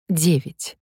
9.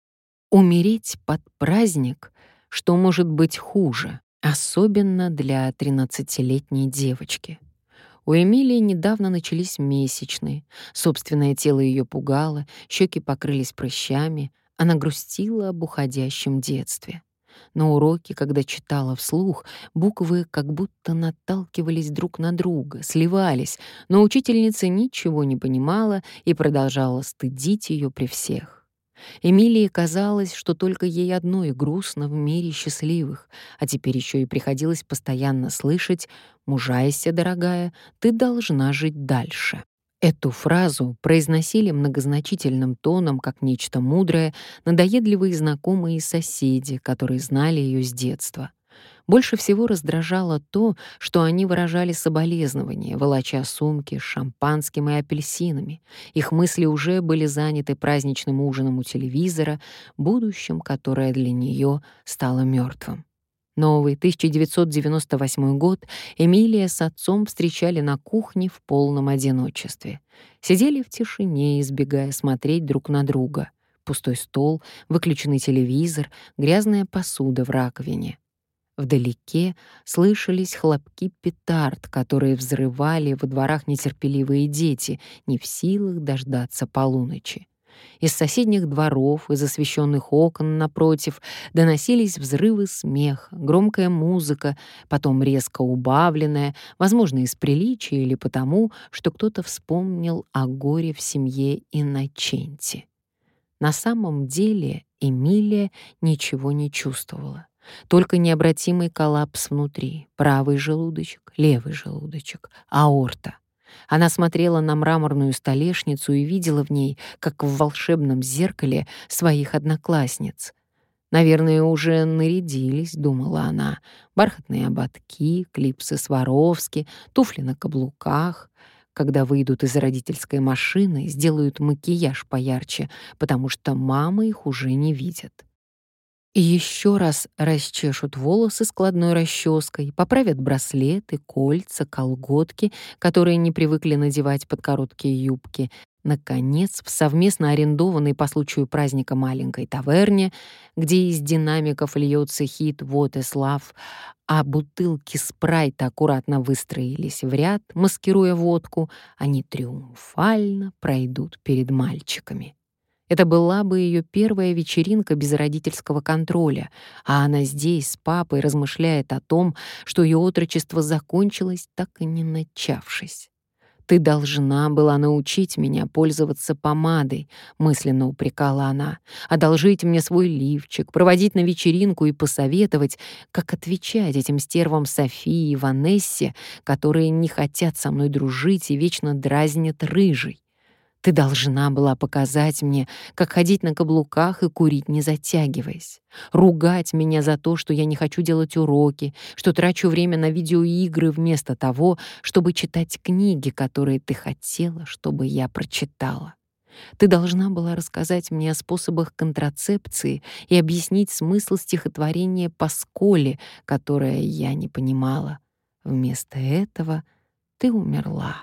Умереть под праздник, что может быть хуже, особенно для 13-летней девочки. У Эмилии недавно начались месячные, собственное тело ее пугало, щеки покрылись прыщами, она грустила об уходящем детстве. На уроке, когда читала вслух, буквы как будто наталкивались друг на друга, сливались, но учительница ничего не понимала и продолжала стыдить ее при всех. Эмилии казалось, что только ей одной грустно в мире счастливых, а теперь еще и приходилось постоянно слышать: «Мужайся, дорогая, ты должна жить дальше». Эту фразу произносили многозначительным тоном, как нечто мудрое, надоедливые знакомые и соседи, которые знали ее с детства. Больше всего раздражало то, что они выражали соболезнования, волоча сумки с шампанским и апельсинами. Их мысли уже были заняты праздничным ужином у телевизора, будущим, которое для нее стало мертвым. Новый 1998 год Эмилия с отцом встречали на кухне в полном одиночестве. Сидели в тишине, избегая смотреть друг на друга. Пустой стол, выключенный телевизор, грязная посуда в раковине. Вдалеке слышались хлопки петард, которые взрывали во дворах нетерпеливые дети, не в силах дождаться полуночи. Из соседних дворов, из освещенных окон напротив, доносились взрывы смеха, громкая музыка, потом резко убавленная, возможно, из приличия или потому, что кто-то вспомнил о горе в семье Инноченти. На самом деле Эмилия ничего не чувствовала. Только необратимый коллапс внутри, правый желудочек, левый желудочек, аорта. Она смотрела на мраморную столешницу и видела в ней, как в волшебном зеркале, своих одноклассниц. «Наверное, уже нарядились», — думала она. «Бархатные ободки, клипсы Сваровски, туфли на каблуках. Когда выйдут из родительской машины, сделают макияж поярче, потому что мамы их уже не видят». И еще раз расчешут волосы складной расческой, поправят браслеты, кольца, колготки, которые не привыкли надевать под короткие юбки. Наконец, в совместно арендованной по случаю праздника маленькой таверне, где из динамиков льется хит «Вот и слав», а бутылки спрайта аккуратно выстроились в ряд, маскируя водку, они триумфально пройдут перед мальчиками. Это была бы ее первая вечеринка без родительского контроля, а она здесь с папой размышляет о том, что ее отрочество закончилось, так и не начавшись. «Ты должна была научить меня пользоваться помадой», — мысленно упрекала она, «одолжить мне свой лифчик, проводить на вечеринку и посоветовать, как отвечать этим стервам Софии и Ванессе, которые не хотят со мной дружить и вечно дразнят рыжей. Ты должна была показать мне, как ходить на каблуках и курить, не затягиваясь. Ругать меня за то, что я не хочу делать уроки, что трачу время на видеоигры вместо того, чтобы читать книги, которые ты хотела, чтобы я прочитала. Ты должна была рассказать мне о способах контрацепции и объяснить смысл стихотворения Пасколи, которое я не понимала. Вместо этого ты умерла».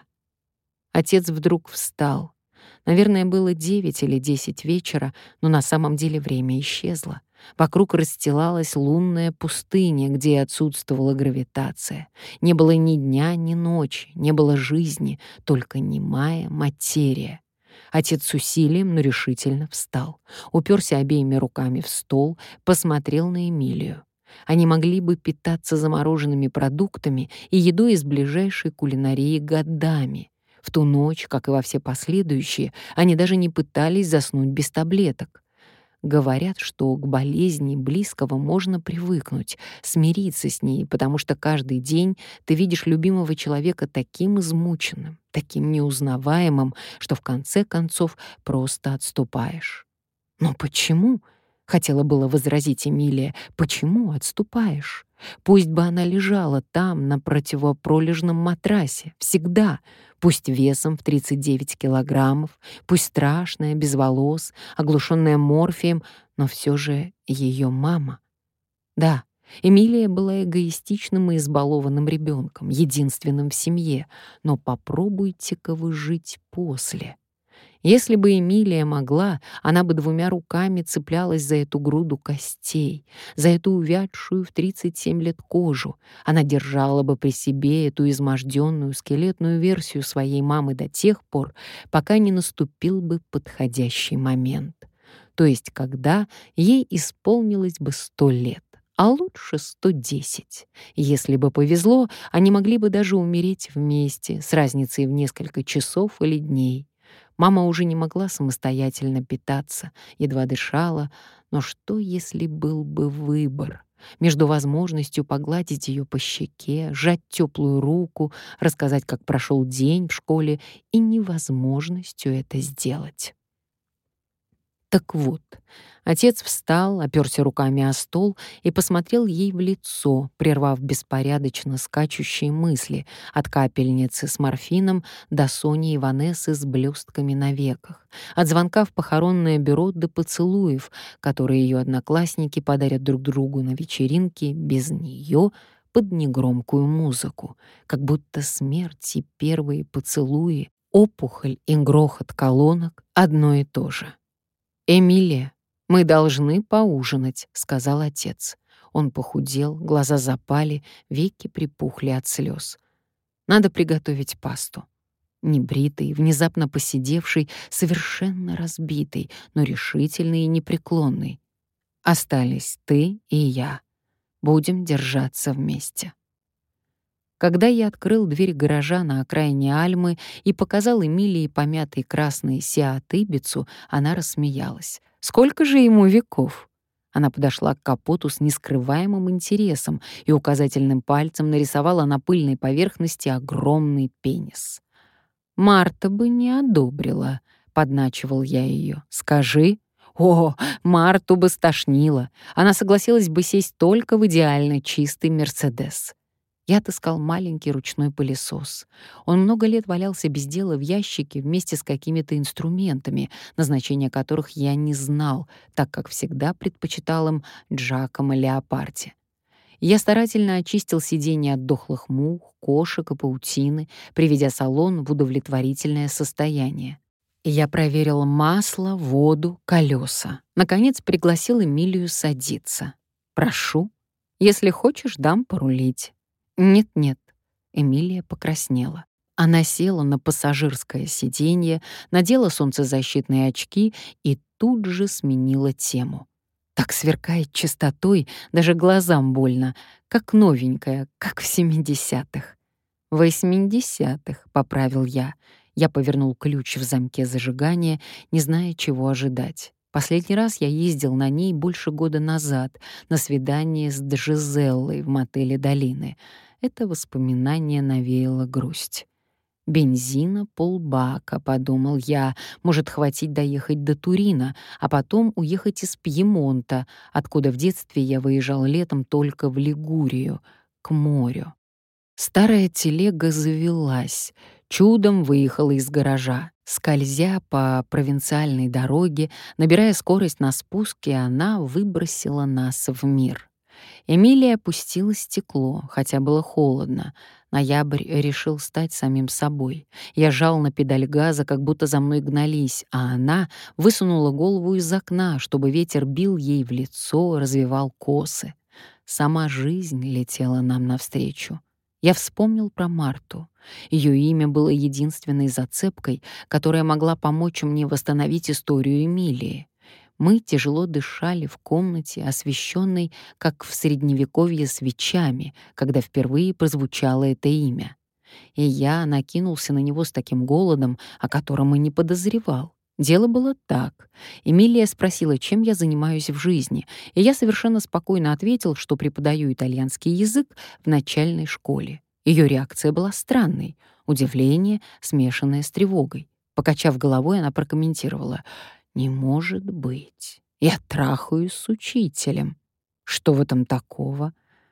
Отец вдруг встал. Наверное, было 9 или 10 вечера, но на самом деле время исчезло. Вокруг расстилалась лунная пустыня, где отсутствовала гравитация. Не было ни дня, ни ночи, не было жизни, только немая материя. Отец с усилием, но решительно встал, уперся обеими руками в стол, посмотрел на Эмилию. Они могли бы питаться замороженными продуктами и едой из ближайшей кулинарии годами. В ту ночь, как и во все последующие, они даже не пытались заснуть без таблеток. Говорят, что к болезни близкого можно привыкнуть, смириться с ней, потому что каждый день ты видишь любимого человека таким измученным, таким неузнаваемым, что в конце концов просто отступаешь. «Но почему?» — хотела было возразить Эмилия. «Почему отступаешь? Пусть бы она лежала там, на противопролежном матрасе, всегда, пусть весом в 39 килограммов, пусть страшная, без волос, оглушенная морфием, но все же ее мама». Да, Эмилия была эгоистичным и избалованным ребенком, единственным в семье, но попробуйте-ка вы жить после. Если бы Эмилия могла, она бы двумя руками цеплялась за эту груду костей, за эту увядшую в 37 лет кожу. Она держала бы при себе эту изможденную скелетную версию своей мамы до тех пор, пока не наступил бы подходящий момент. То есть, когда ей исполнилось бы 100 лет, а лучше 110. Если бы повезло, они могли бы даже умереть вместе, с разницей в несколько часов или дней. Мама уже не могла самостоятельно питаться, едва дышала, но что, если был бы выбор? Между возможностью погладить ее по щеке, сжать теплую руку, рассказать, как прошел день в школе, и невозможностью это сделать. Так вот, отец встал, оперся руками о стол и посмотрел ей в лицо, прервав беспорядочно скачущие мысли от капельницы с морфином до Сони и Ванессы с блестками на веках, от звонка в похоронное бюро до поцелуев, которые ее одноклассники подарят друг другу на вечеринке без нее под негромкую музыку, как будто смерть и первые поцелуи, опухоль и грохот колонок — одно и то же. «Эмилия, мы должны поужинать», — сказал отец. Он похудел, глаза запали, веки припухли от слез. «Надо приготовить пасту». Небритый, внезапно поседевший, совершенно разбитый, но решительный и непреклонный. «Остались ты и я. Будем держаться вместе». Когда я открыл дверь гаража на окраине Альмы и показал Эмилии помятый красный Сиат Ибицу, она рассмеялась. «Сколько же ему веков?» Она подошла к капоту с нескрываемым интересом и указательным пальцем нарисовала на пыльной поверхности огромный пенис. «Марта бы не одобрила», — подначивал я ее. «Скажи». «О, Марту бы стошнило. Она согласилась бы сесть только в идеально чистый «Мерседес». Я отыскал маленький ручной пылесос. Он много лет валялся без дела в ящике вместе с какими-то инструментами, назначения которых я не знал, так как всегда предпочитал им Джакомо Леопарди. Я старательно очистил сиденье от дохлых мух, кошек и паутины, приведя салон в удовлетворительное состояние. Я проверил масло, воду, колеса. Наконец пригласил Эмилию садиться. «Прошу. Если хочешь, дам порулить». «Нет-нет», — Эмилия покраснела. Она села на пассажирское сиденье, надела солнцезащитные очки и тут же сменила тему. Так сверкает чистотой, даже глазам больно, как новенькая, как в 70-х. «80-х», — поправил я. Я повернул ключ в замке зажигания, не зная, чего ожидать. Последний раз я ездил на ней больше года назад, на свидание с Джизеллой в мотеле «Долины». Это воспоминание навеяло грусть. «Бензина полбака», — подумал я, может хватить доехать до Турина, а потом уехать из Пьемонта, откуда в детстве я выезжал летом только в Лигурию, к морю. Старая телега завелась, чудом выехала из гаража. Скользя по провинциальной дороге, набирая скорость на спуске, она выбросила нас в мир. Эмилия опустила стекло, хотя было холодно. Ноябрь решил стать самим собой. Я жал на педаль газа, как будто за мной гнались, а она высунула голову из окна, чтобы ветер бил ей в лицо, развивал косы. Сама жизнь летела нам навстречу. Я вспомнил про Марту. Ее имя было единственной зацепкой, которая могла помочь мне восстановить историю Эмилии. Мы тяжело дышали в комнате, освещенной, как в Средневековье, свечами, когда впервые прозвучало это имя. И я накинулся на него с таким голодом, о котором и не подозревал. Дело было так. Эмилия спросила, чем я занимаюсь в жизни, и я совершенно спокойно ответил, что преподаю итальянский язык в начальной школе. Ее реакция была странной — удивление, смешанное с тревогой. Покачав головой, она прокомментировала: «Не может быть. Я трахаюсь с учителем. Что в этом такого?»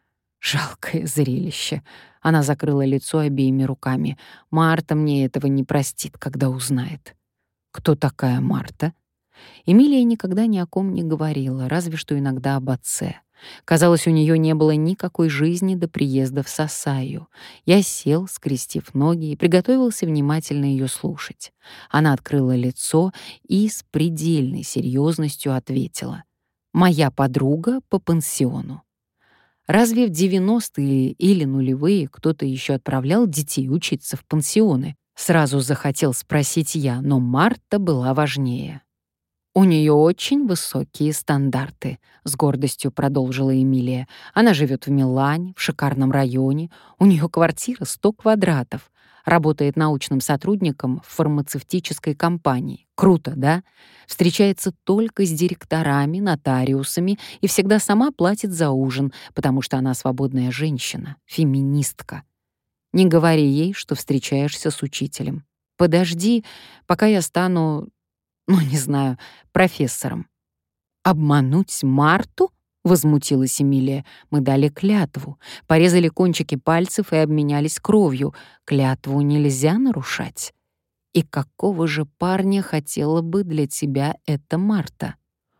Жалкое зрелище. Она закрыла лицо обеими руками. Марта мне этого не простит, когда узнает. Кто такая Марта? Эмилия никогда ни о ком не говорила, разве что иногда об отце. Казалось, у нее не было никакой жизни до приезда в Сасаю. Я сел, скрестив ноги, и приготовился внимательно ее слушать. Она открыла лицо и с предельной серьезностью ответила: «Моя подруга по пансиону». Разве в 90-е или нулевые кто-то еще отправлял детей учиться в пансионы? Сразу захотел спросить я, но Марта была важнее. «У нее очень высокие стандарты», — с гордостью продолжила Эмилия. «Она живет в Милане, в шикарном районе. У нее квартира 100 квадратов. Работает научным сотрудником в фармацевтической компании. Круто, да? Встречается только с директорами, нотариусами и всегда сама платит за ужин, потому что она свободная женщина, феминистка. Не говори ей, что встречаешься с учителем. Подожди, пока я стану, ну, не знаю, профессором». «Обмануть Марту?» — возмутилась Эмилия. «Мы дали клятву, порезали кончики пальцев и обменялись кровью. Клятву нельзя нарушать. И какого же парня хотела бы для тебя эта Марта?»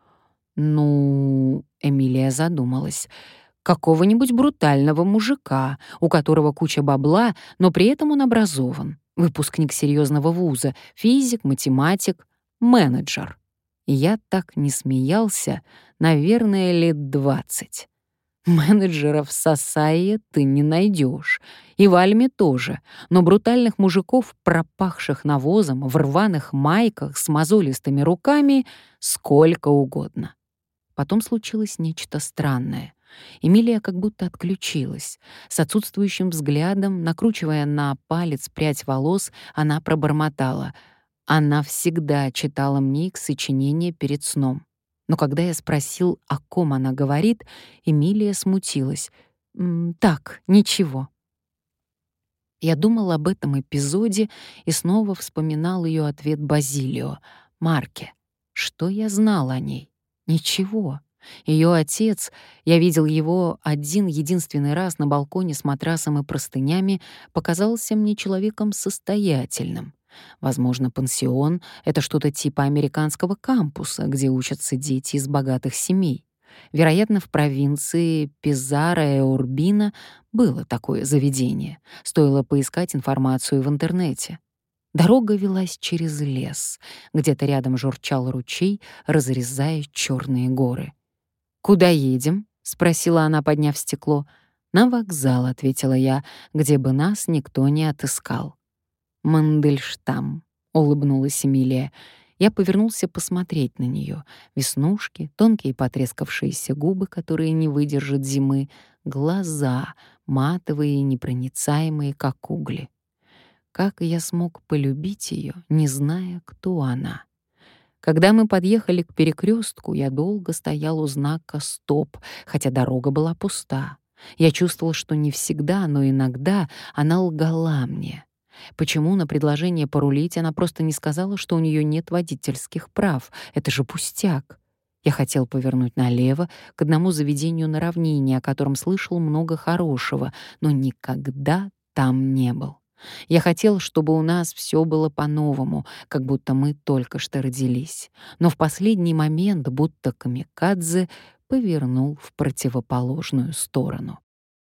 «Ну...» — Эмилия задумалась. «Какого-нибудь брутального мужика, у которого куча бабла, но при этом он образован. Выпускник серьезного вуза, физик, математик, менеджер». И я так не смеялся, наверное, лет 20. Менеджеров в Сасайе ты не найдешь. И в Альме тоже. Но брутальных мужиков, пропахших навозом, в рваных майках с мозолистыми руками, сколько угодно. Потом случилось нечто странное. Эмилия как будто отключилась. С отсутствующим взглядом, накручивая на палец прядь волос, она пробормотала. Она всегда читала мне их сочинения перед сном. Но когда я спросил, о ком она говорит, Эмилия смутилась. «Так, ничего». Я думал об этом эпизоде и снова вспоминал ее ответ Базилио, Марке. Что я знал о ней? Ничего. Ее отец, я видел его один единственный раз на балконе с матрасом и простынями, показался мне человеком состоятельным. Возможно, пансион — это что-то типа американского кампуса, где учатся дети из богатых семей. Вероятно, в провинции Пизаро и Урбино было такое заведение. Стоило поискать информацию в интернете. Дорога велась через лес. Где-то рядом журчал ручей, разрезая черные горы. «Куда едем?» — спросила она, подняв стекло. «На вокзал», — ответила я, — «где бы нас никто не отыскал». «Мандельштам», — улыбнулась Эмилия. Я повернулся посмотреть на нее. Веснушки, тонкие потрескавшиеся губы, которые не выдержат зимы, глаза, матовые и непроницаемые, как угли. Как я смог полюбить ее, не зная, кто она? Когда мы подъехали к перекрестку, я долго стоял у знака «Стоп», хотя дорога была пуста. Я чувствовал, что не всегда, но иногда она лгала мне. Почему на предложение порулить она просто не сказала, что у нее нет водительских прав? Это же пустяк. Я хотел повернуть налево к одному заведению на равнине, о котором слышал много хорошего, но никогда там не был. Я хотел, чтобы у нас все было по-новому, как будто мы только что родились. Но в последний момент, будто камикадзе, повернул в противоположную сторону.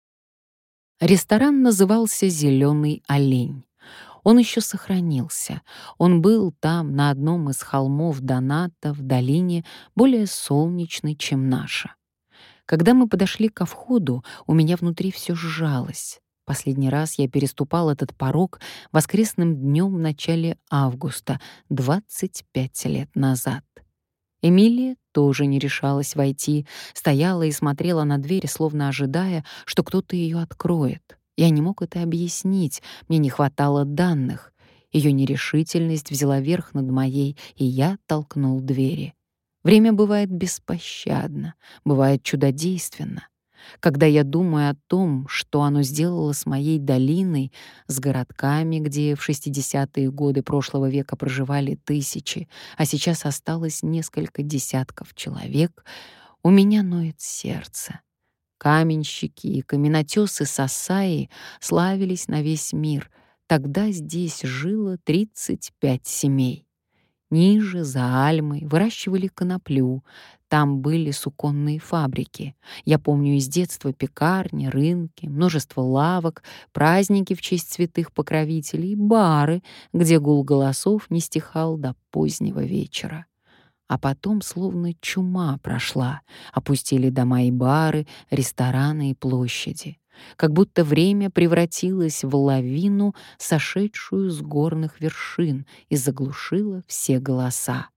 Ресторан назывался «Зеленый олень». Он еще сохранился. Он был там, на одном из холмов Доната, в долине, более солнечной, чем наша. Когда мы подошли ко входу, у меня внутри все сжалось. Последний раз я переступал этот порог воскресным днем в начале августа, 25 лет назад. Эмилия тоже не решалась войти, стояла и смотрела на дверь, словно ожидая, что кто-то ее откроет. Я не мог это объяснить, мне не хватало данных. Ее нерешительность взяла верх над моей, и я толкнул двери. Время бывает беспощадно, бывает чудодейственно. Когда я думаю о том, что оно сделало с моей долиной, с городками, где в 60-е годы прошлого века проживали тысячи, а сейчас осталось несколько десятков человек, у меня ноет сердце. Каменщики и каменотёсы Сасаи славились на весь мир. Тогда здесь жило 35 семей. Ниже, за Альмой, выращивали коноплю. Там были суконные фабрики. Я помню из детства пекарни, рынки, множество лавок, праздники в честь святых покровителей, бары, где гул голосов не стихал до позднего вечера. А потом словно чума прошла, опустили дома и бары, рестораны и площади. Как будто время превратилось в лавину, сошедшую с горных вершин, и заглушило все голоса.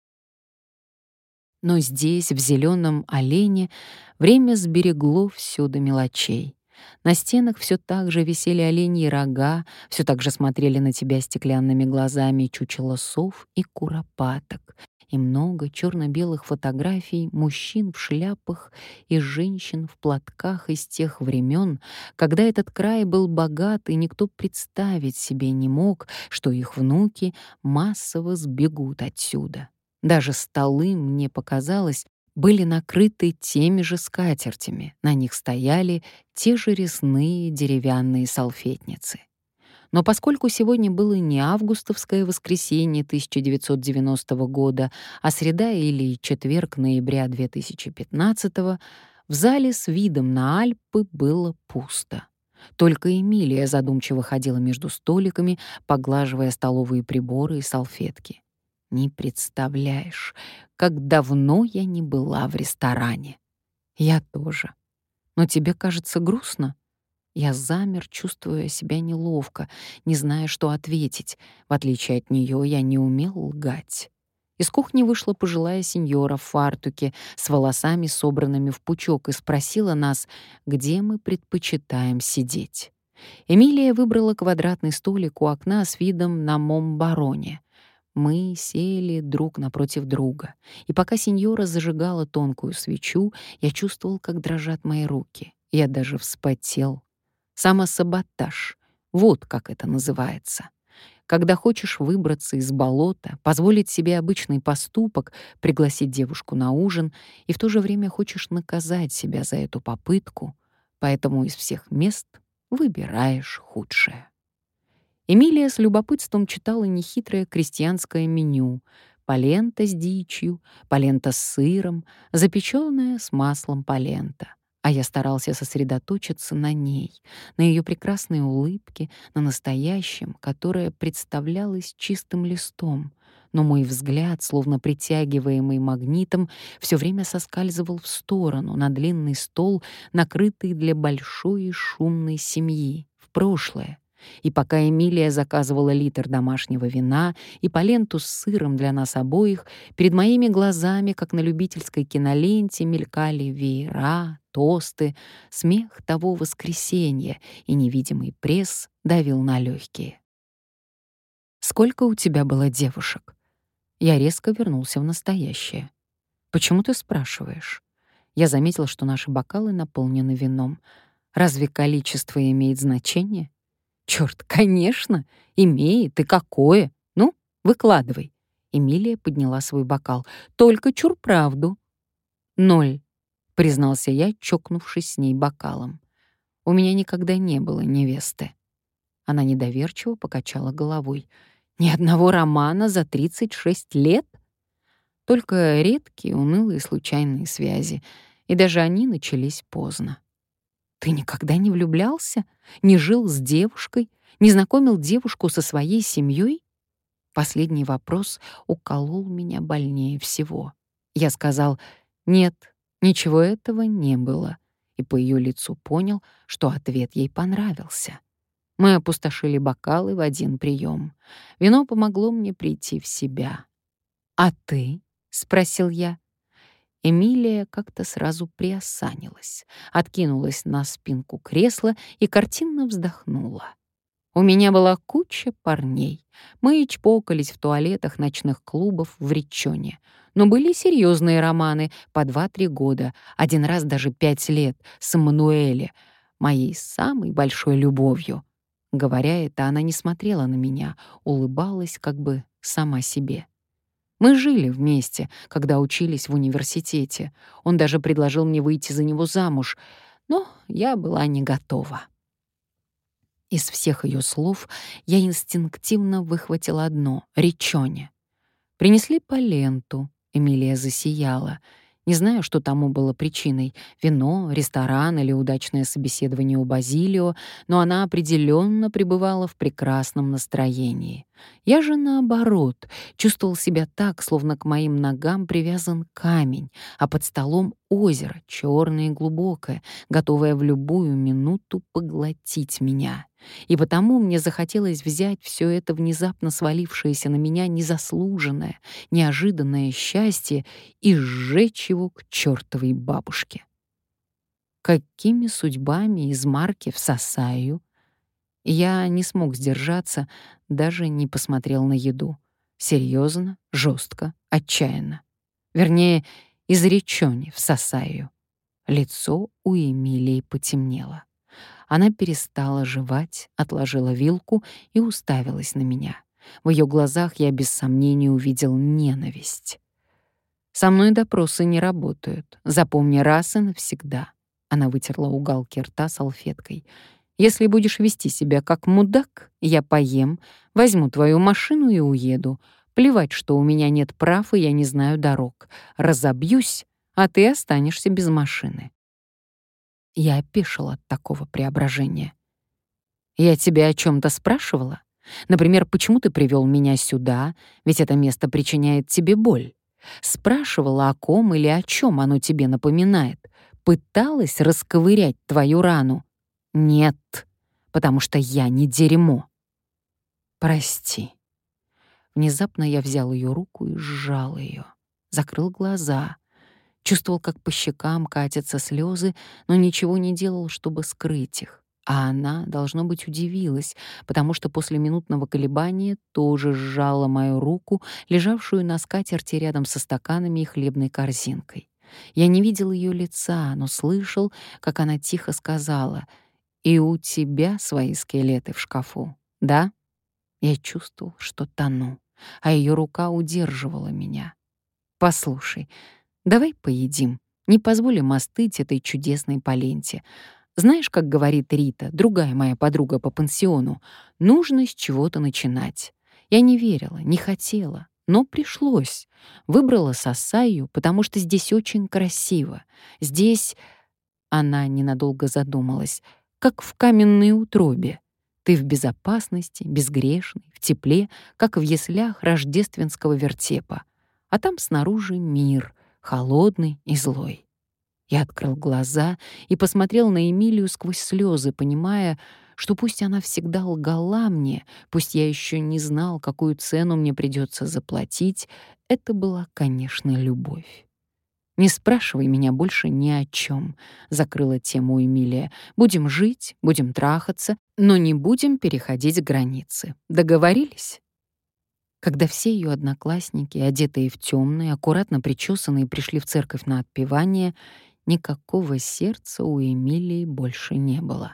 Но здесь, в зеленом олене, время сберегло все до мелочей. На стенах все так же висели оленьи рога, все так же смотрели на тебя стеклянными глазами чучело сов и куропаток, и много черно-белых фотографий мужчин в шляпах и женщин в платках из тех времен, когда этот край был богат, и никто представить себе не мог, что их внуки массово сбегут отсюда. Даже столы, мне показалось, были накрыты теми же скатертями, на них стояли те же резные деревянные салфетницы. Но поскольку сегодня было не августовское воскресенье 1990 года, а среда или четверг ноября 2015, в зале с видом на Альпы было пусто. Только Эмилия задумчиво ходила между столиками, поглаживая столовые приборы и салфетки. Не представляешь, как давно я не была в ресторане. Я тоже. Но тебе кажется грустно? Я замер, чувствуя себя неловко, не зная, что ответить. В отличие от нее, я не умел лгать. Из кухни вышла пожилая сеньора в фартуке с волосами, собранными в пучок, и спросила нас, где мы предпочитаем сидеть. Эмилия выбрала квадратный столик у окна с видом на Момбароне. Мы сели друг напротив друга, и пока сеньора зажигала тонкую свечу, я чувствовал, как дрожат мои руки. Я даже вспотел. Самосаботаж. Вот как это называется. Когда хочешь выбраться из болота, позволить себе обычный поступок, пригласить девушку на ужин, и в то же время хочешь наказать себя за эту попытку, поэтому из всех мест выбираешь худшее. Эмилия с любопытством читала нехитрое крестьянское меню: полента с дичью, полента с сыром, запечённая с маслом полента. А я старался сосредоточиться на ней, на ее прекрасной улыбке, на настоящем, которое представлялось чистым листом. Но мой взгляд, словно притягиваемый магнитом, все время соскальзывал в сторону, на длинный стол, накрытый для большой и шумной семьи, в прошлое. И пока Эмилия заказывала литр домашнего вина и поленту с сыром для нас обоих, перед моими глазами, как на любительской киноленте, мелькали веера, тосты, смех того воскресенья, и невидимый пресс давил на легкие. «Сколько у тебя было девушек?» Я резко вернулся в настоящее. «Почему ты спрашиваешь?» Я заметил, что наши бокалы наполнены вином. «Разве количество имеет значение?» «Чёрт, конечно, имеет, и какое! Ну, выкладывай». Эмилия подняла свой бокал. «Только чур правду». «0», — признался я, чокнувшись с ней бокалом. «У меня никогда не было невесты». Она недоверчиво покачала головой. «Ни одного романа за 36 лет?» Только редкие, унылые случайные связи, и даже они начались поздно. «Ты никогда не влюблялся? Не жил с девушкой? Не знакомил девушку со своей семьей?» Последний вопрос уколол меня больнее всего. Я сказал: «Нет, ничего этого не было», и по ее лицу понял, что ответ ей понравился. Мы опустошили бокалы в один прием. Вино помогло мне прийти в себя. «А ты?» — спросил я. Эмилия как-то сразу приосанилась, откинулась на спинку кресла и картинно вздохнула. У меня была куча парней. Мы чпокались в туалетах ночных клубов в Риччоне. Но были серьезные романы по 2-3 года, один раз даже 5 лет, с Эммануэле, моей самой большой любовью. Говоря это, она не смотрела на меня, улыбалась как бы сама себе. Мы жили вместе, когда учились в университете. Он даже предложил мне выйти за него замуж, но я была не готова. Из всех ее слов я инстинктивно выхватила одно — Риччоне. Принесли поленту. Эмилия засияла. Не знаю, что тому было причиной — вино, ресторан или удачное собеседование у Базилио, но она определенно пребывала в прекрасном настроении. Я же, наоборот, чувствовал себя так, словно к моим ногам привязан камень, а под столом озеро, черное и глубокое, готовое в любую минуту поглотить меня. И потому мне захотелось взять все это внезапно свалившееся на меня незаслуженное, неожиданное счастье и сжечь его к чертовой бабушке. Какими судьбами из Марки в Сасаю? Я не смог сдержаться, даже не посмотрел на еду. Серьезно, жестко, отчаянно. Вернее, изречённе в Сасаю. Лицо у Эмилии потемнело. Она перестала жевать, отложила вилку и уставилась на меня. В ее глазах я без сомнения увидел ненависть. «Со мной допросы не работают. Запомни раз и навсегда». Она вытерла уголки рта салфеткой. «Если будешь вести себя как мудак, я поем, возьму твою машину и уеду. Плевать, что у меня нет прав и я не знаю дорог. Разобьюсь, а ты останешься без машины». Я опешила от такого преображения. «Я тебя о чем то спрашивала? Например, почему ты привел меня сюда, ведь это место причиняет тебе боль? Спрашивала, о ком или о чем оно тебе напоминает? Пыталась расковырять твою рану? Нет, потому что я не дерьмо. Прости». Внезапно я взял ее руку и сжал ее, закрыл глаза. Чувствовал, как по щекам катятся слезы, но ничего не делал, чтобы скрыть их. А она, должно быть, удивилась, потому что после минутного колебания тоже сжала мою руку, лежавшую на скатерти рядом со стаканами и хлебной корзинкой. Я не видел ее лица, но слышал, как она тихо сказала: «И у тебя свои скелеты в шкафу, да?» Я чувствовал, что тону, а ее рука удерживала меня. «Послушай, давай поедим, не позволим остыть этой чудесной поленте. Знаешь, как говорит Рита, другая моя подруга по пансиону, нужно с чего-то начинать. Я не верила, не хотела, но пришлось. Выбрала Сасаю, потому что здесь очень красиво. Здесь...» Она ненадолго задумалась. «Как в каменной утробе. Ты в безопасности, безгрешный, в тепле, как в яслях рождественского вертепа. А там снаружи мир, холодный и злой». Я открыл глаза и посмотрел на Эмилию сквозь слезы, понимая, что пусть она всегда лгала мне, пусть я еще не знал, какую цену мне придется заплатить, это была, конечно, любовь. «Не спрашивай меня больше ни о чем», — закрыла тему Эмилия. «Будем жить, будем трахаться, но не будем переходить границы. Договорились?» Когда все ее одноклассники, одетые в темные, аккуратно причесанные, пришли в церковь на отпевание, никакого сердца у Эмилии больше не было.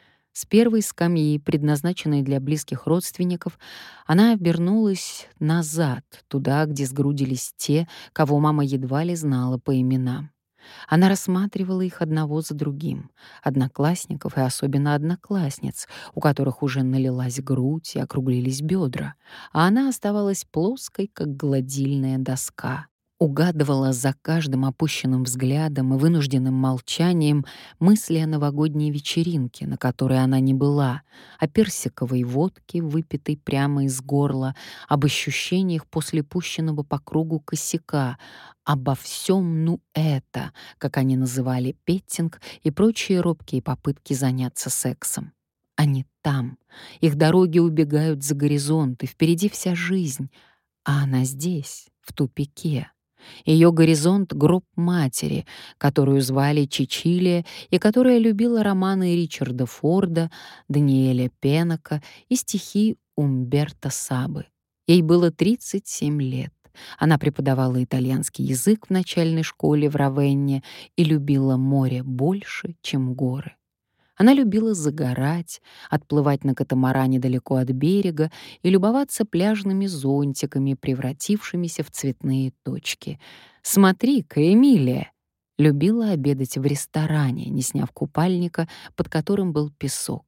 С первой скамьи, предназначенной для близких родственников, она обернулась назад, туда, где сгрудились те, кого мама едва ли знала по именам. Она рассматривала их одного за другим, одноклассников и особенно одноклассниц, у которых уже налилась грудь и округлились бедра, а она оставалась плоской, как гладильная доска. Угадывала за каждым опущенным взглядом и вынужденным молчанием мысли о новогодней вечеринке, на которой она не была, о персиковой водке, выпитой прямо из горла, об ощущениях после пущенного по кругу косяка, обо всем, ну это, как они называли петтинг и прочие робкие попытки заняться сексом. Они там, их дороги убегают за горизонт, и впереди вся жизнь, а она здесь, в тупике. Ее горизонт — гроб матери, которую звали Чичилия и которая любила романы Ричарда Форда, Даниэля Пенока и стихи Умберто Сабы. Ей было 37 лет. Она преподавала итальянский язык в начальной школе в Равенне и любила море больше, чем горы. Она любила загорать, отплывать на катамаране далеко от берега и любоваться пляжными зонтиками, превратившимися в цветные точки. «Смотри-ка, Эмилия!» Любила обедать в ресторане, не сняв купальника, под которым был песок.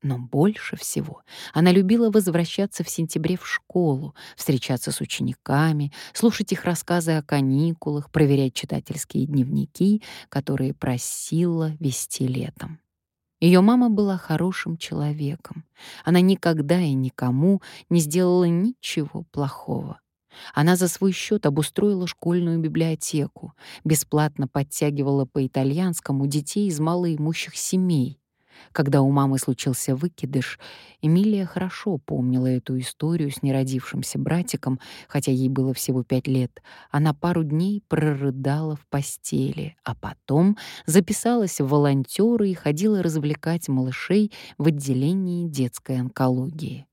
Но больше всего она любила возвращаться в сентябре в школу, встречаться с учениками, слушать их рассказы о каникулах, проверять читательские дневники, которые просила вести летом. Ее мама была хорошим человеком. Она никогда и никому не сделала ничего плохого. Она за свой счет обустроила школьную библиотеку, бесплатно подтягивала по итальянскому детей из малоимущих семей. Когда у мамы случился выкидыш, Эмилия хорошо помнила эту историю с неродившимся братиком, хотя ей было всего 5 лет. Она пару дней прорыдала в постели, а потом записалась в волонтёры и ходила развлекать малышей в отделении детской онкологии.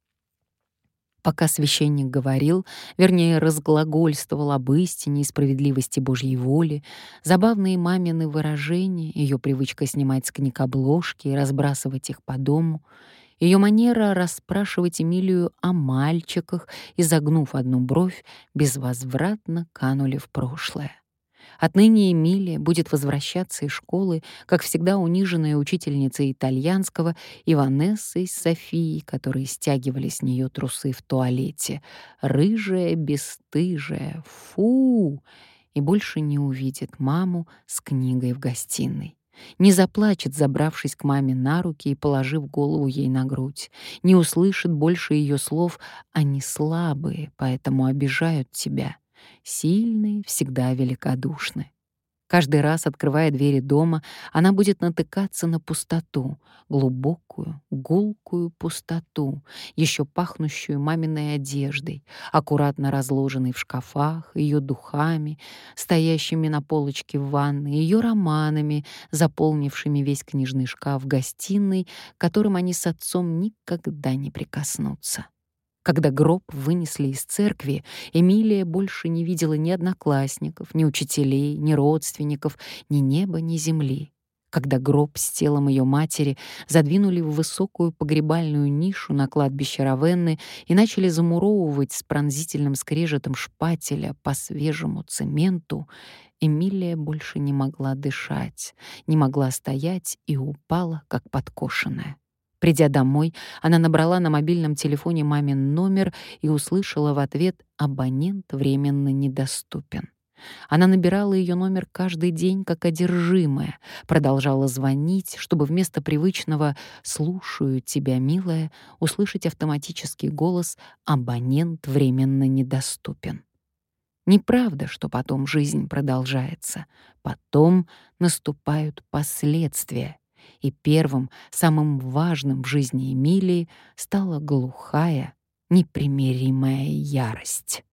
Пока священник говорил, вернее, разглагольствовал об истине и справедливости Божьей воли, забавные мамины выражения, ее привычка снимать с книг обложки и разбрасывать их по дому, ее манера расспрашивать Эмилию о мальчиках, изогнув одну бровь, безвозвратно канули в прошлое. Отныне Эмилия будет возвращаться из школы, как всегда униженная учительницей итальянского и Ванессой с Софией, которые стягивали с нее трусы в туалете. Рыжая, бесстыжая, фу! И больше не увидит маму с книгой в гостиной. Не заплачет, забравшись к маме на руки и положив голову ей на грудь. Не услышит больше ее слов «они слабые, поэтому обижают тебя». Сильные всегда великодушны. Каждый раз, открывая двери дома, она будет натыкаться на пустоту, глубокую, гулкую пустоту, еще пахнущую маминой одеждой, аккуратно разложенной в шкафах, ее духами, стоящими на полочке в ванной, ее романами, заполнившими весь книжный шкаф в гостиной, к которым они с отцом никогда не прикоснутся. Когда гроб вынесли из церкви, Эмилия больше не видела ни одноклассников, ни учителей, ни родственников, ни неба, ни земли. Когда гроб с телом ее матери задвинули в высокую погребальную нишу на кладбище Равенны и начали замуровывать с пронзительным скрежетом шпателя по свежему цементу, Эмилия больше не могла дышать, не могла стоять и упала, как подкошенная. Придя домой, она набрала на мобильном телефоне мамин номер и услышала в ответ «абонент временно недоступен». Она набирала ее номер каждый день как одержимая, продолжала звонить, чтобы вместо привычного «слушаю тебя, милая» услышать автоматический голос «абонент временно недоступен». Неправда, что потом жизнь продолжается. Потом наступают последствия. И первым, самым важным в жизни Эмилии стала глухая, непримиримая ярость.